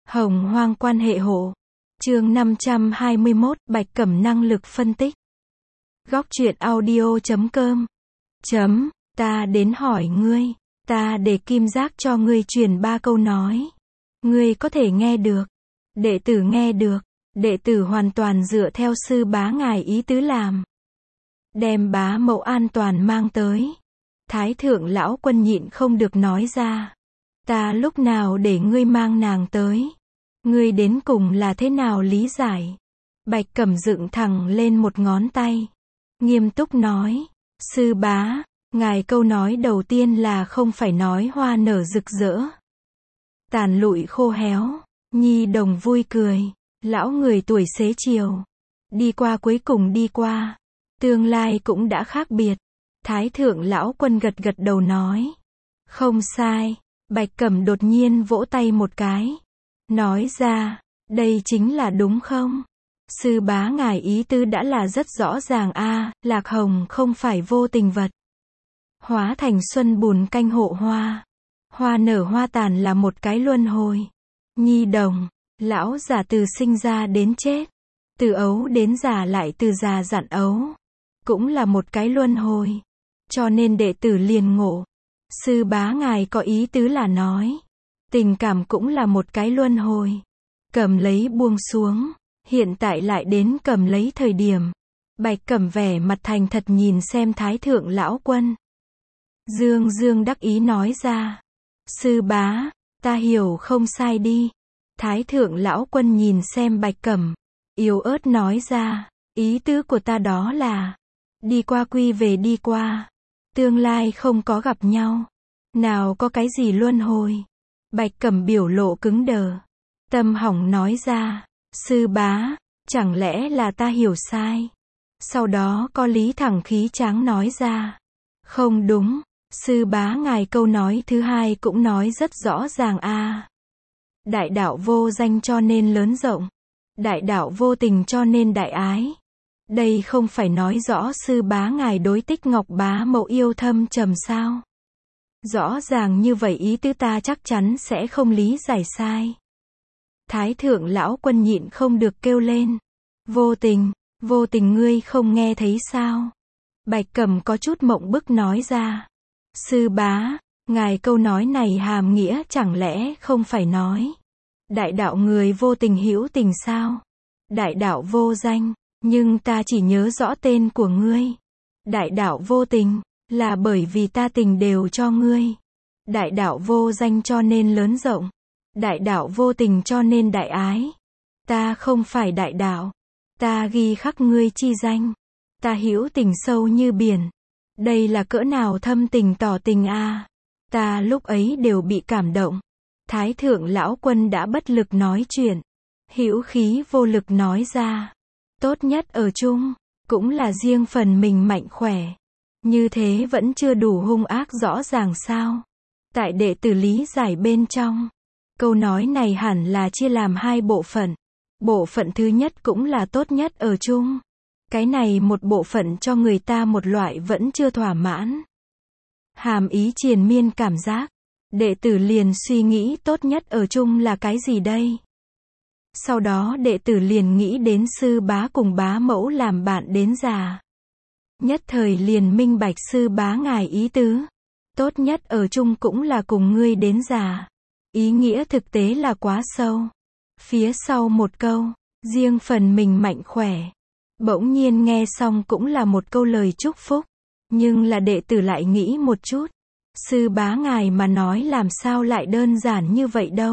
Hồng hoang quan hệ hộ. Chương 521, Bạch Cẩm năng lực phân tích. Góc truyện audio.com. Ta đến hỏi ngươi, ta để kim giác cho ngươi truyền 3 câu nói. Ngươi có thể nghe được. Đệ tử nghe được. Đệ tử hoàn toàn dựa theo sư bá ngài ý tứ làm. Đem bá mẫu an toàn mang tới. Thái thượng lão quân nhịn không được nói ra. Ta lúc nào để ngươi mang nàng tới? Ngươi đến cùng là thế nào lý giải? Bạch Cẩm dựng thẳng lên một ngón tay. Nghiêm túc nói. Sư bá, ngài câu nói đầu tiên là không phải nói hoa nở rực rỡ. Tàn lụi khô héo. Nhi đồng vui cười. Lão người tuổi xế chiều. Đi qua cuối cùng đi qua. Tương lai cũng đã khác biệt. Thái thượng lão quân gật gật đầu nói. Không sai. Bạch Cẩm đột nhiên vỗ tay một cái. Nói ra, đây chính là đúng không? Sư bá ngài ý tứ đã là rất rõ ràng a, Lạc Hồng không phải vô tình vật. Hóa thành xuân bùn canh hộ hoa. Hoa nở hoa tàn là một cái luân hồi. Nhi đồng, lão già từ sinh ra đến chết. Từ ấu đến già lại từ già dặn ấu. Cũng là một cái luân hồi. Cho nên đệ tử liền ngộ. Sư bá ngài có ý tứ là nói. Tình cảm cũng là một cái luân hồi. Cầm lấy buông xuống. Hiện tại lại đến cầm lấy thời điểm. Bạch Cẩm vẻ mặt thành thật nhìn xem Thái thượng lão quân. Dương Dương đắc ý nói ra. Sư bá, ta hiểu không sai đi. Thái thượng lão quân nhìn xem Bạch Cẩm. Yếu ớt nói ra. Ý tứ của ta đó là. Đi qua quy về đi qua. Tương lai không có gặp nhau. Nào có cái gì luân hồi. Bạch Cẩm biểu lộ cứng đờ. Tâm hỏng nói ra. Sư bá, chẳng lẽ là ta hiểu sai? Sau đó có lý thẳng khí tráng nói ra. Không đúng, sư bá ngài câu nói thứ hai cũng nói rất rõ ràng a. Đại đạo vô danh cho nên lớn rộng. Đại đạo vô tình cho nên đại ái. Đây không phải nói rõ sư bá ngài đối Tích Ngọc bá mẫu yêu thâm trầm sao? Rõ ràng như vậy ý tứ ta chắc chắn sẽ không lý giải sai. Thái thượng lão quân nhịn không được kêu lên. Vô tình ngươi không nghe thấy sao? Bạch Cẩm có chút mộng bức nói ra. Sư bá, ngài câu nói này hàm nghĩa chẳng lẽ không phải nói. Đại đạo người vô tình hữu tình sao? Đại đạo vô danh, nhưng ta chỉ nhớ rõ tên của ngươi. Đại đạo vô tình, là bởi vì ta tình đều cho ngươi. Đại đạo vô danh cho nên lớn rộng. Đại đạo vô tình cho nên đại ái. Ta không phải đại đạo. Ta ghi khắc ngươi chi danh. Ta hữu tình sâu như biển. Đây là cỡ nào thâm tình tỏ tình a. Ta lúc ấy đều bị cảm động. Thái thượng lão quân đã bất lực nói chuyện. Hữu khí vô lực nói ra. Tốt nhất ở chung, cũng là riêng phần mình mạnh khỏe. Như thế vẫn chưa đủ hung ác rõ ràng sao? Tại đệ tử lý giải bên trong. Câu nói này hẳn là chia làm 2 bộ phận. Bộ phận thứ nhất cũng là tốt nhất ở chung. Cái này một bộ phận cho người ta một loại vẫn chưa thỏa mãn. Hàm ý triền miên cảm giác. Đệ tử liền suy nghĩ tốt nhất ở chung là cái gì đây? Sau đó đệ tử liền nghĩ đến sư bá cùng bá mẫu làm bạn đến già. Nhất thời liền minh bạch sư bá ngài ý tứ. Tốt nhất ở chung cũng là cùng ngươi đến già. Ý nghĩa thực tế là quá sâu. Phía sau một câu, riêng phần mình mạnh khỏe. Bỗng nhiên nghe xong cũng là một câu lời chúc phúc. Nhưng là đệ tử lại nghĩ một chút. Sư bá ngài mà nói làm sao lại đơn giản như vậy đâu.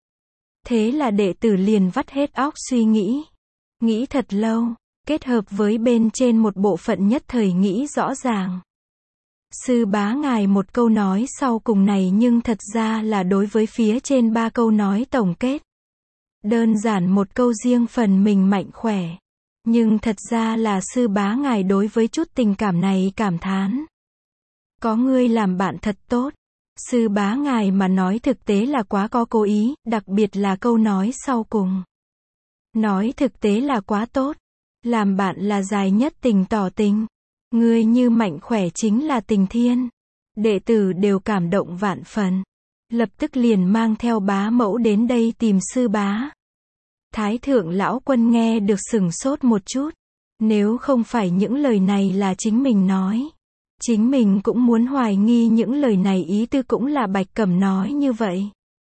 Thế là đệ tử liền vắt hết óc suy nghĩ. Nghĩ thật lâu, kết hợp với bên trên một bộ phận nhất thời nghĩ rõ ràng. Sư bá ngài một câu nói sau cùng này nhưng thật ra là đối với phía trên 3 câu nói tổng kết. Đơn giản một câu riêng phần mình mạnh khỏe. Nhưng thật ra là sư bá ngài đối với chút tình cảm này cảm thán. Có ngươi làm bạn thật tốt. Sư bá ngài mà nói thực tế là quá có cố ý, đặc biệt là câu nói sau cùng. Nói thực tế là quá tốt. Làm bạn là dài nhất tình tỏ tình. Ngươi như mạnh khỏe chính là tình thiên. Đệ tử đều cảm động vạn phần. lập tức liền mang theo bá mẫu đến đây tìm sư bá. Thái thượng lão quân nghe được sửng sốt một chút. Nếu không phải những lời này là chính mình nói, chính mình cũng muốn hoài nghi những lời này ý tứ cũng là Bạch Cẩm nói như vậy.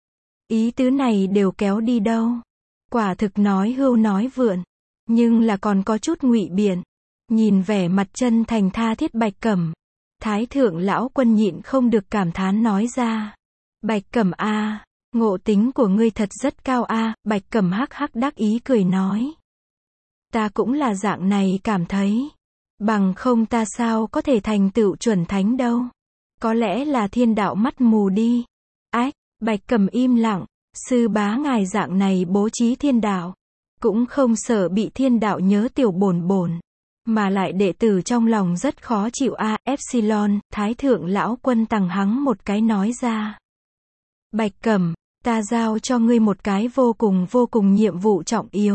Ý tứ này đều kéo đi đâu. Quả thực nói hưu nói vượn. Nhưng là còn có chút ngụy biện. Nhìn vẻ mặt chân thành tha thiết Bạch Cẩm. Thái thượng lão quân nhịn không được cảm thán nói ra. Bạch Cẩm a, ngộ tính của ngươi thật rất cao a. Bạch Cẩm hắc hắc đắc ý cười nói. Ta cũng là dạng này cảm thấy. Bằng không ta sao có thể thành tựu chuẩn thánh đâu. Có lẽ là thiên đạo mắt mù đi. Ách, Bạch Cẩm im lặng. Sư bá ngài dạng này bố trí thiên đạo. Cũng không sợ bị thiên đạo nhớ tiểu bổn bổn. Mà lại đệ tử trong lòng rất khó chịu a. Epsilon, Thái thượng lão quân tằng hắng một cái nói ra. Bạch Cẩm, ta giao cho ngươi một cái vô cùng nhiệm vụ trọng yếu.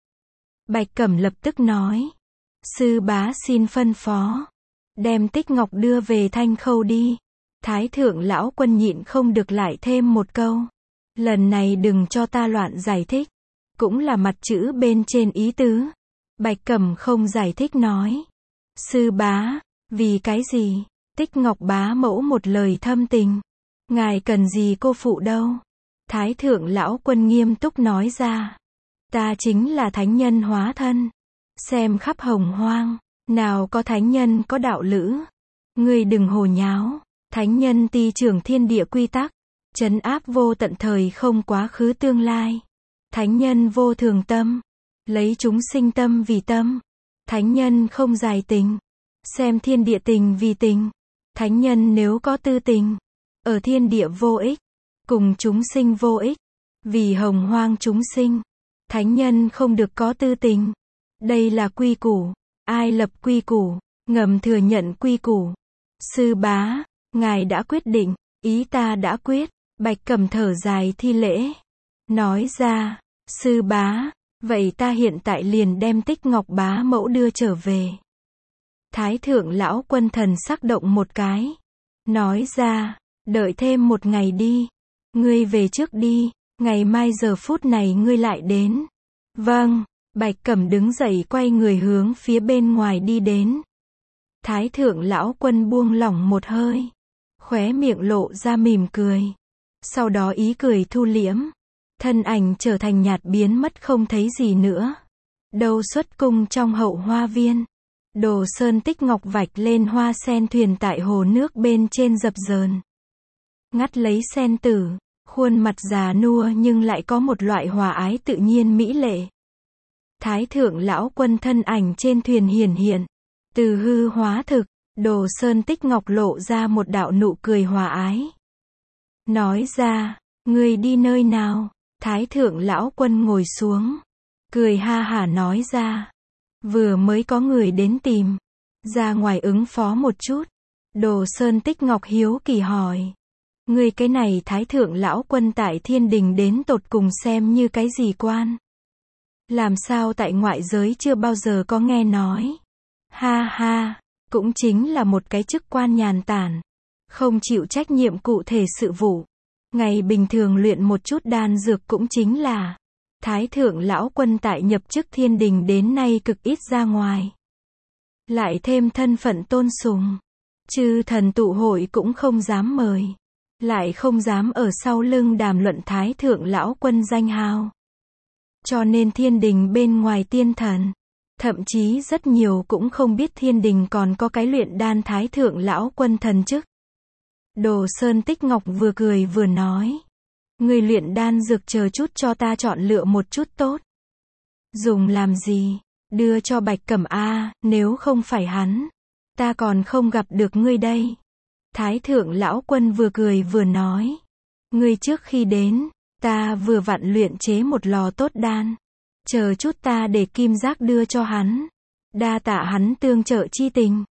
Bạch Cẩm lập tức nói. Sư bá xin phân phó. Đem Tích Ngọc đưa về Thanh Khâu đi. Thái thượng lão quân nhịn không được lại thêm một câu. Lần này đừng cho ta loạn giải thích. Cũng là mặt chữ bên trên ý tứ. Bạch Cẩm không giải thích nói. Sư bá, vì cái gì? Tích Ngọc bá mẫu một lời thâm tình. Ngài cần gì cô phụ đâu? Thái thượng lão quân nghiêm túc nói ra. Ta chính là thánh nhân hóa thân. Xem khắp hồng hoang. Nào có thánh nhân có đạo lữ. Ngươi đừng hồ nháo. Thánh nhân ti trưởng thiên địa quy tắc. Trấn áp vô tận thời không quá khứ tương lai. Thánh nhân vô thường tâm. Lấy chúng sinh tâm vì tâm. Thánh nhân không giải tình. Xem thiên địa tình vì tình. Thánh nhân nếu có tư tình. Ở thiên địa vô ích. Cùng chúng sinh vô ích. Vì hồng hoang chúng sinh. Thánh nhân không được có tư tình. Đây là quy củ. Ai lập quy củ? Ngầm thừa nhận quy củ. Sư bá, ngài đã quyết định. Ý ta đã quyết. Bạch Cẩm thở dài thi lễ. Nói ra, sư bá, vậy ta hiện tại liền đem Tích Ngọc bá mẫu đưa trở về. Thái thượng lão quân thần sắc động một cái. Nói ra, đợi thêm một ngày đi. Ngươi về trước đi, ngày mai giờ phút này ngươi lại đến. Vâng, Bạch Cẩm đứng dậy quay người hướng phía bên ngoài đi đến. Thái thượng lão quân buông lỏng một hơi. Khóe miệng lộ ra mỉm cười. Sau đó ý cười thu liễm. Thân ảnh trở thành nhạt biến mất không thấy gì nữa. Đầu xuất cung trong hậu hoa viên. Đồ sơn Tích Ngọc vạch lên hoa sen thuyền tại hồ nước bên trên dập dờn. Ngắt lấy sen tử. Khuôn mặt già nua nhưng lại có một loại hòa ái tự nhiên mỹ lệ. Thái thượng lão quân thân ảnh trên thuyền hiển hiện. Từ hư hóa thực. Đồ sơn Tích Ngọc lộ ra một đạo nụ cười hòa ái. Nói ra, ngươi đi nơi nào? Thái thượng lão quân ngồi xuống. Cười ha hả nói ra. Vừa mới có người đến tìm. Ra ngoài ứng phó một chút. Đồ sơn Tích Ngọc hiếu kỳ hỏi. Ngươi cái này Thái thượng lão quân tại thiên đình đến tột cùng xem như cái gì quan? Làm sao tại ngoại giới chưa bao giờ có nghe nói? Ha ha, cũng chính là một cái chức quan nhàn tản. Không chịu trách nhiệm cụ thể sự vụ. Ngày bình thường luyện một chút đan dược cũng chính là. Thái thượng lão quân tại nhập chức thiên đình đến nay cực ít ra ngoài. Lại thêm thân phận tôn sùng. Chư thần tụ hội cũng không dám mời. Lại không dám ở sau lưng đàm luận Thái thượng lão quân danh hào. Cho nên thiên đình bên ngoài tiên thần. Thậm chí rất nhiều cũng không biết thiên đình còn có cái luyện đan Thái thượng lão quân thần chức. Đồ sơn Tích Ngọc vừa cười vừa nói. Người luyện đan dược chờ chút cho ta chọn lựa một chút tốt. Dùng làm gì? Đưa cho Bạch Cẩm a, nếu không phải hắn. Ta còn không gặp được ngươi đây. Thái thượng lão quân vừa cười vừa nói. Ngươi trước khi đến, ta vừa vặn luyện chế một lò tốt đan. Chờ chút ta để kim giác đưa cho hắn. Đa tạ hắn tương trợ chi tình.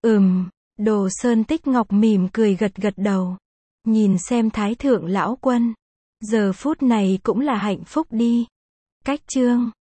Đồ sơn Tích Ngọc mỉm cười gật gật đầu. Nhìn xem Thái thượng lão quân. Giờ phút này cũng là hạnh phúc đi. Cách chương